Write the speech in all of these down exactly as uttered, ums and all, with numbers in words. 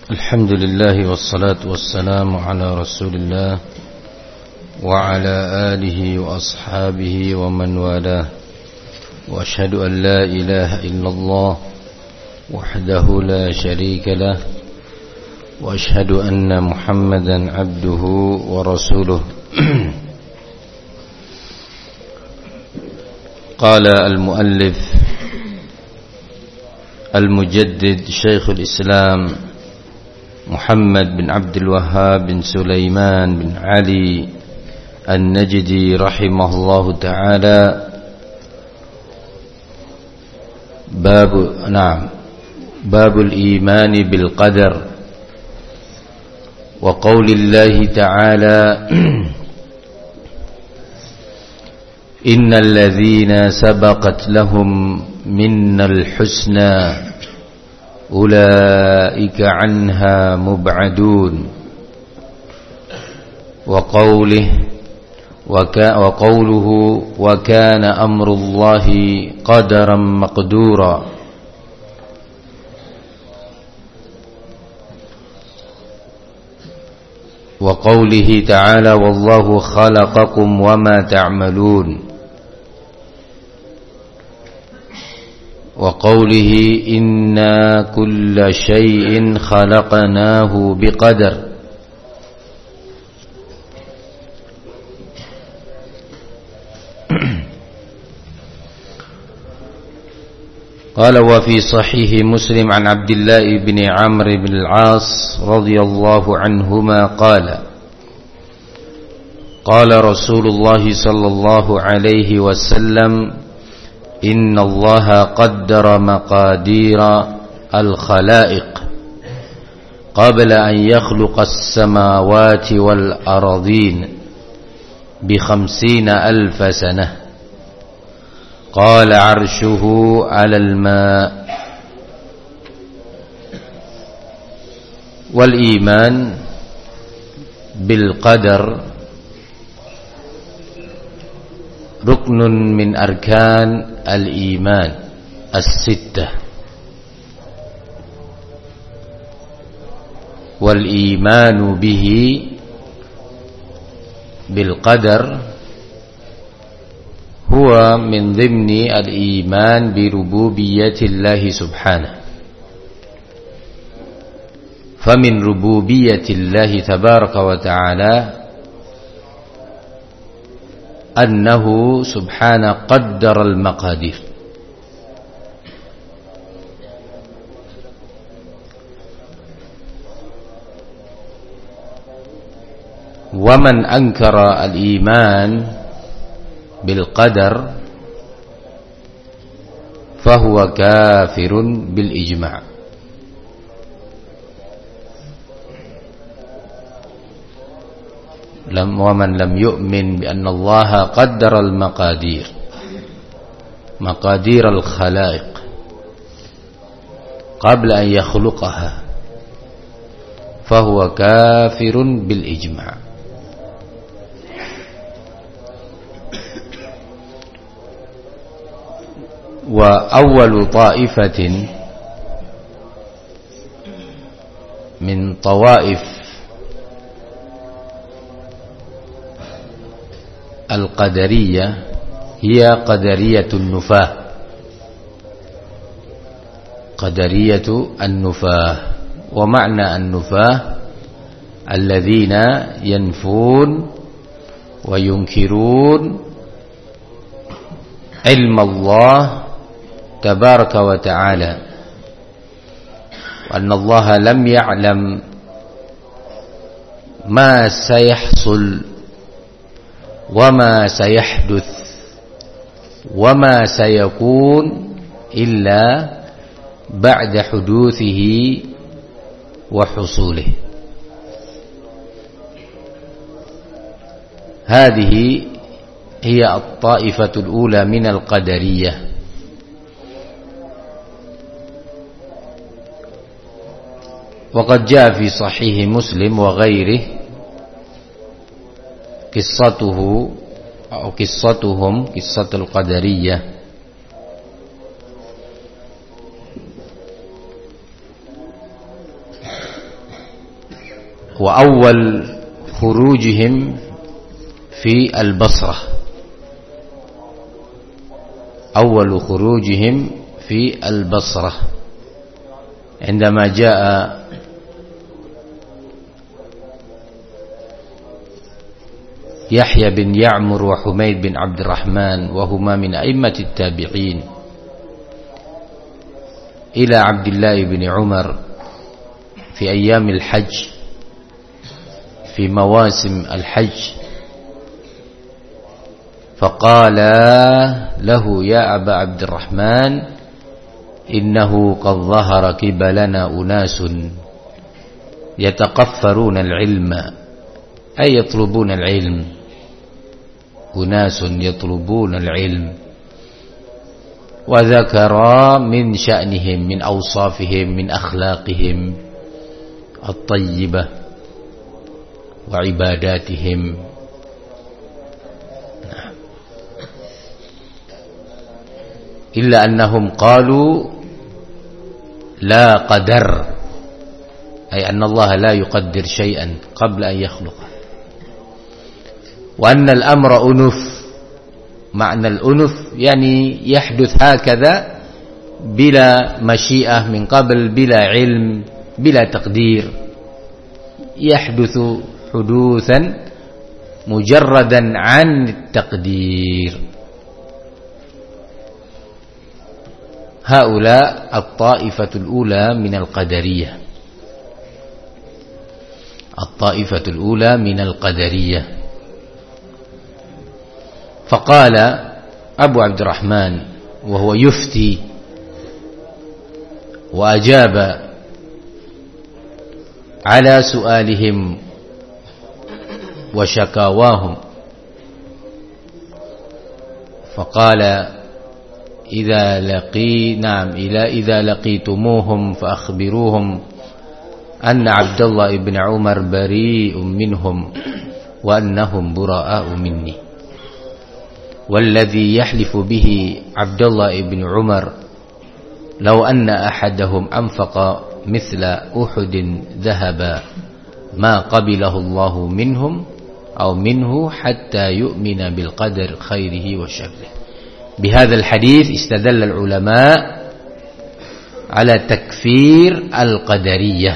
Alhamdulillah wassalatu wassalamu ala Rasulillah wa ala alihi wa ashabihi wa man walah. Wa ashhadu an la ilaha illallah wahdahu la sharika lah wa ashhadu anna Muhammadan abduhu wa rasuluh. Qala al-muallif al-mujaddid Syekhul Islam Muhammad bin Abdul Wahhab bin Sulaiman bin Ali An-Najdi rahimahullahu ta'ala. Bab na'am babul imani bil qadar wa qaulillahi ta'ala innal ladzina sabaqat lahum minnal husna ulaika anha mub'adun. Wa qawlihi wa qawluhu wa kana amrullahi qadaran maqdura. Wa qawlihi ta'ala wallahu khalaqakum wama ta'malun. Wa qawlihi inna kulla shay'in khalaqnahu biqadar. Qala wa fi sahih Muslim an Abdullah ibn Amr ibn al-As radhiyallahu anhuma qala qala Rasulullah sallallahu alaihi wasallam inna allaha qaddara maqadira al-khalaiq qabla an yakhluqa as-samawati wal aradin bi khamsina alfa sanah. Qala arshuhu 'ala al-ma' wal iman bil qadar ruknun min arkan al-iman as-sittah. Wal imanu bihi bil qadar huwa min dhimni al-iman bi rububiyyatillahi subhanahu. Famin rububiyyatillahi tabaraka wa ta'ala annahu subhanahu qaddara al-maqadir. Wa man ankara al-iman bil qadar fahuwa kafirun bil ijma'. Lam wa man lam yu'min bi anna Allah qaddara al maqadir maqadir al khalaiq qabla an yakhluqaha fahuwa kafirun bil ijma'. Wa awwalu ta'ifatin min tawaif al-qadariyah hiya qadariyatun nufah. Qadariyatu an-nufah. Wa ma'na an-nufah alladhina yanfun wa yunkirun ilma Allah tabaraka wa ta'ala wa anna Allah lam ya'lam ma sayahsul wa ma sayahduth wa ma sayakun illa ba'da huduthihi wa husulihi. Hadhihi hiya at-ta'ifatul ula min al-qadariyah. وقد جاء في صحيح مسلم وغيره قصته أو قصتهم قصة القدرية wa awwal khurujihim fi al-Basrah. Awwal khurujihim fi al-Basrah. عندما جاء يحيى بن يعمر وحميد بن عبد الرحمن وهما من أئمة التابعين إلى عبد الله بن عمر في أيام الحج في مواسم الحج فقال له يا أبا عبد الرحمن إنه قد ظهر قبلنا أناس يتقفرون العلم أي يطلبون العلم أناس يطلبون العلم وذكر من شأنهم من أوصافهم من أخلاقهم الطيبة وعباداتهم إلا أنهم قالوا لا قدر أي أن الله لا يقدر شيئا قبل أن يخلقه وأن الأمر أنف معنى الأنف يعني يحدث هكذا بلا مشيئة من قبل بلا علم بلا تقدير يحدث حدوثا مجردا عن التقدير. هؤلاء الطائفة الأولى من القدرية الطائفة الأولى من القدرية. فقال أبو عبد الرحمن وهو يفتي وأجاب على سؤالهم وشكاواهم فقال إذا لقي نعم إلى إذا لقيتموهم فأخبروهم أن عبد الله بن عمر بريء منهم وأنهم براء مني والذي يحلف به عبد الله بن عمر لو أن أحدهم أنفق مثل أحد ذهبا ما قبله الله منهم أو منه حتى يؤمن بالقدر خيره وشره. بهذا الحديث استدل العلماء على تكفير القدرية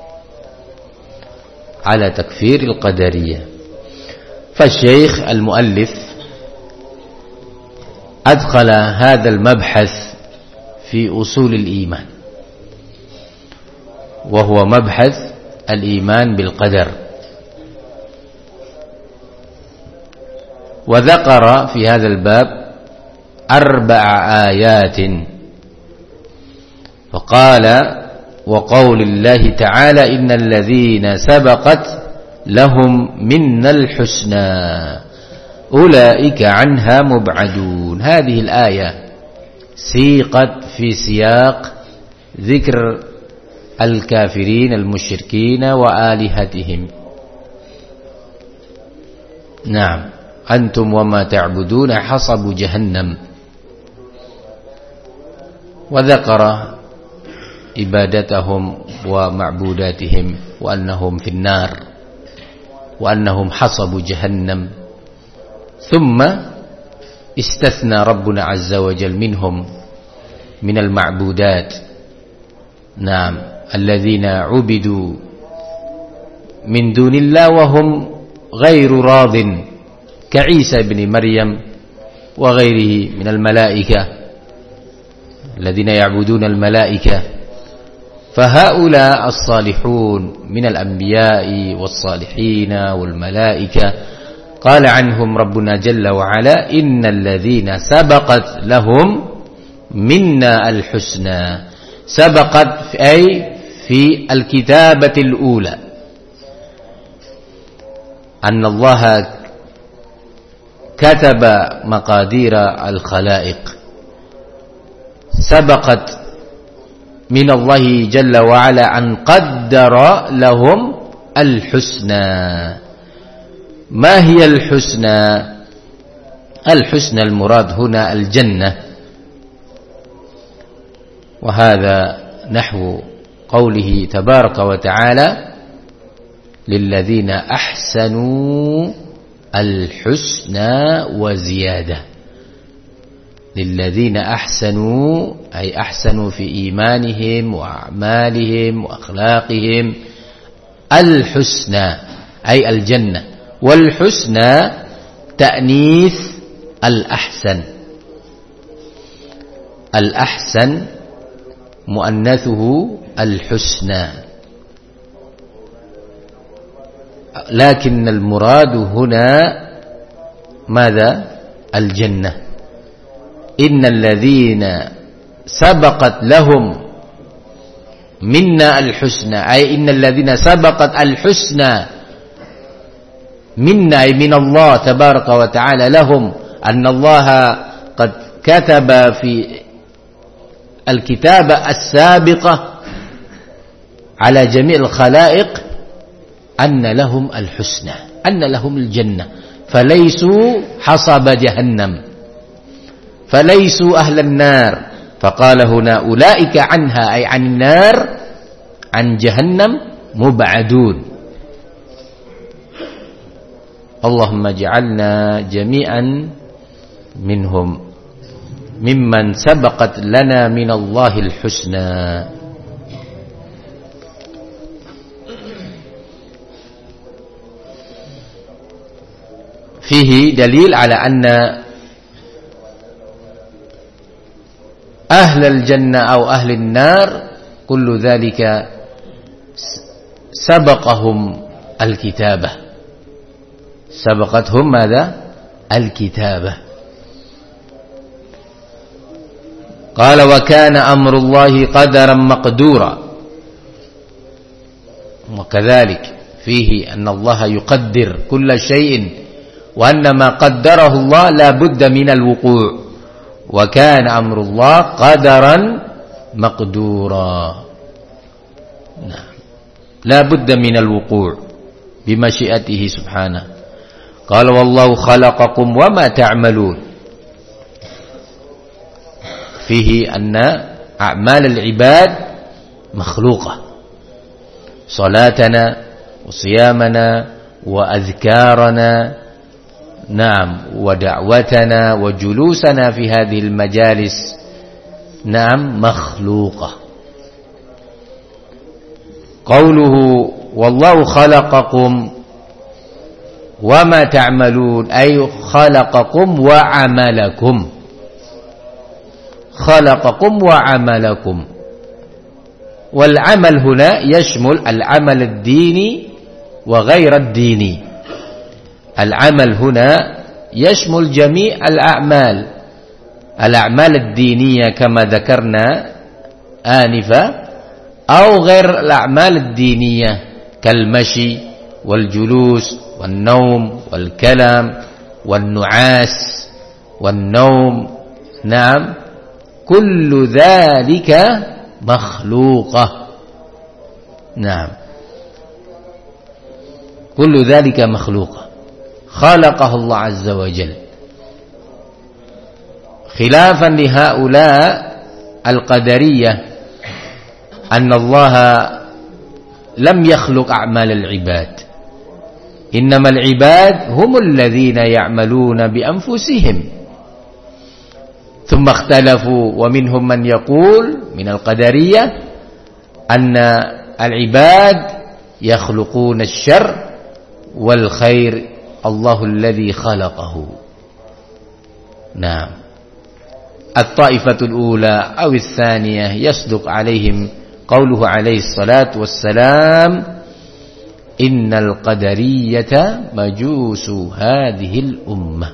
على تكفير القدرية. فالشيخ المؤلف أدخل هذا المبحث في أصول الإيمان وهو مبحث الإيمان بالقدر وذكر في هذا الباب أربع آيات فقال وقول الله تعالى إن الذين سبقت لهم منا الحسنى أولئك عنها مبعدون. هذه الآية سيقت في سياق ذكر الكافرين المشركين وآلهتهم. نعم أنتم وما تعبدون حصب جهنم وذكر عبادتهم ومعبوداتهم وأنهم في النار وأنهم حصب جهنم ثم استثنى ربنا عز وجل منهم من المعبودات نعم الذين عبدوا من دون الله وهم غير راض كعيسى بن مريم وغيره من الملائكة الذين يعبدون الملائكة. فهؤلاء الصالحون من الأنبياء والصالحين والملائكة قال عنهم ربنا جل وعلا إن الذين سبقت لهم منا الحسنى. سبقت أي في الكتابة الأولى أن الله كتب مقادير الخلائق سبقت من الله جل وعلا أن قدر لهم الحسنى. ما هي الحسنى؟ الحسنى المراد هنا الجنة وهذا نحو قوله تبارك وتعالى lilladzina ahsanu al-husna wa ziyadah. Lilladzina ahsanu ay ahsanu fi imanihim wa a'malihim wa akhlaqihim al-husna ay al-jannah. Wal husna ta'nits al-ahsan. Al-ahsan muannatsuhu al-husna. لكن المراد هنا ماذا؟ الجنة. إن الذين سبقت لهم منا الحسنى أي إن الذين سبقت الحسنى منا أي من الله تبارك وتعالى لهم أن الله قد كتب في الكتابة السابقة على جميع الخلائق أن لهم الحسنى أن لهم الجنة فليسوا حصب جهنم فليسوا أهل النار فقال هنا أولئك عنها أي عن النار عن جهنم مبعدون. اللهم اجعلنا جميعا منهم ممن سبقت لنا من الله الحسنى. فيه دليل على أن أهل الجنة أو أهل النار كل ذلك سبقهم الكتابة سبقتهم ماذا؟ الكتابة. قال وكان أمر الله قدرا مقدورا. وكذلك فيه أن الله يقدر كل شيء وأن ما قدره الله لا بد من الوقوع وكان أمر الله قدرا مقدورا. نعم لا بد من الوقوع بمشيئته سبحانه. قال والله خلقكم وما تعملون. فيه أن أعمال العباد مخلوقة صلاتنا وصيامنا وأذكارنا نعم ودعوتنا وجلوسنا في هذه المجالس نعم مخلوقة. قوله والله خلقكم وما تعملون أي خلقكم وعملكم خلقكم وعملكم. والعمل هنا يشمل العمل الديني وغير الديني. العمل هنا يشمل جميع الأعمال الأعمال الدينية كما ذكرنا آنفا أو غير الأعمال الدينية كالمشي والجلوس والنوم والكلام والنعاس والنوم نعم كل ذلك مخلوقة. نعم كل ذلك مخلوقة خلقه الله عز وجل خلافا لهؤلاء القدرية أن الله لم يخلق أعمال العباد إنما العباد هم الذين يعملون بأنفسهم. ثم اختلفوا ومنهم من يقول من القدرية أن العباد يخلقون الشر والخير الله الذي خلقه. نعم الطائفة الأولى أو الثانية يصدق عليهم قوله عليه الصلاة والسلام إن القدرية مجوس هذه الأمة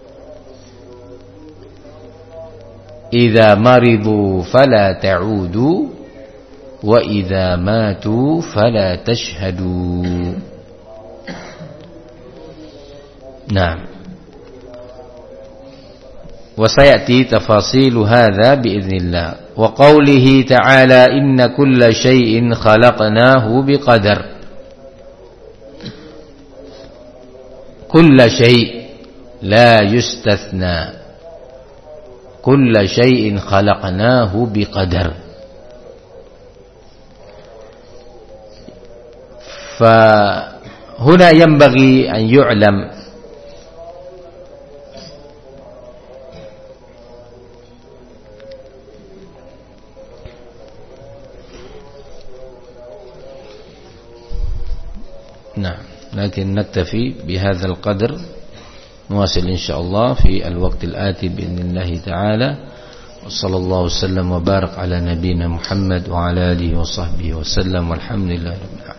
إذا مرضوا فلا تعودوا وإذا ماتوا فلا تشهدوا. نعم وسيأتي تفاصيل هذا بإذن الله. وقوله تعالى إن كل شيء خلقناه بقدر. كل شيء لا يستثنى كل شيء خلقناه بقدر. huna yanbaghi an yu'lam nah, lakin naktafi bihadza al-qadr نواصل إن شاء الله في الوقت الآتي بإذن الله تعالى وصلى الله وسلم وبارك على نبينا محمد وعلى آله وصحبه وسلم والحمد لله رب العالمين.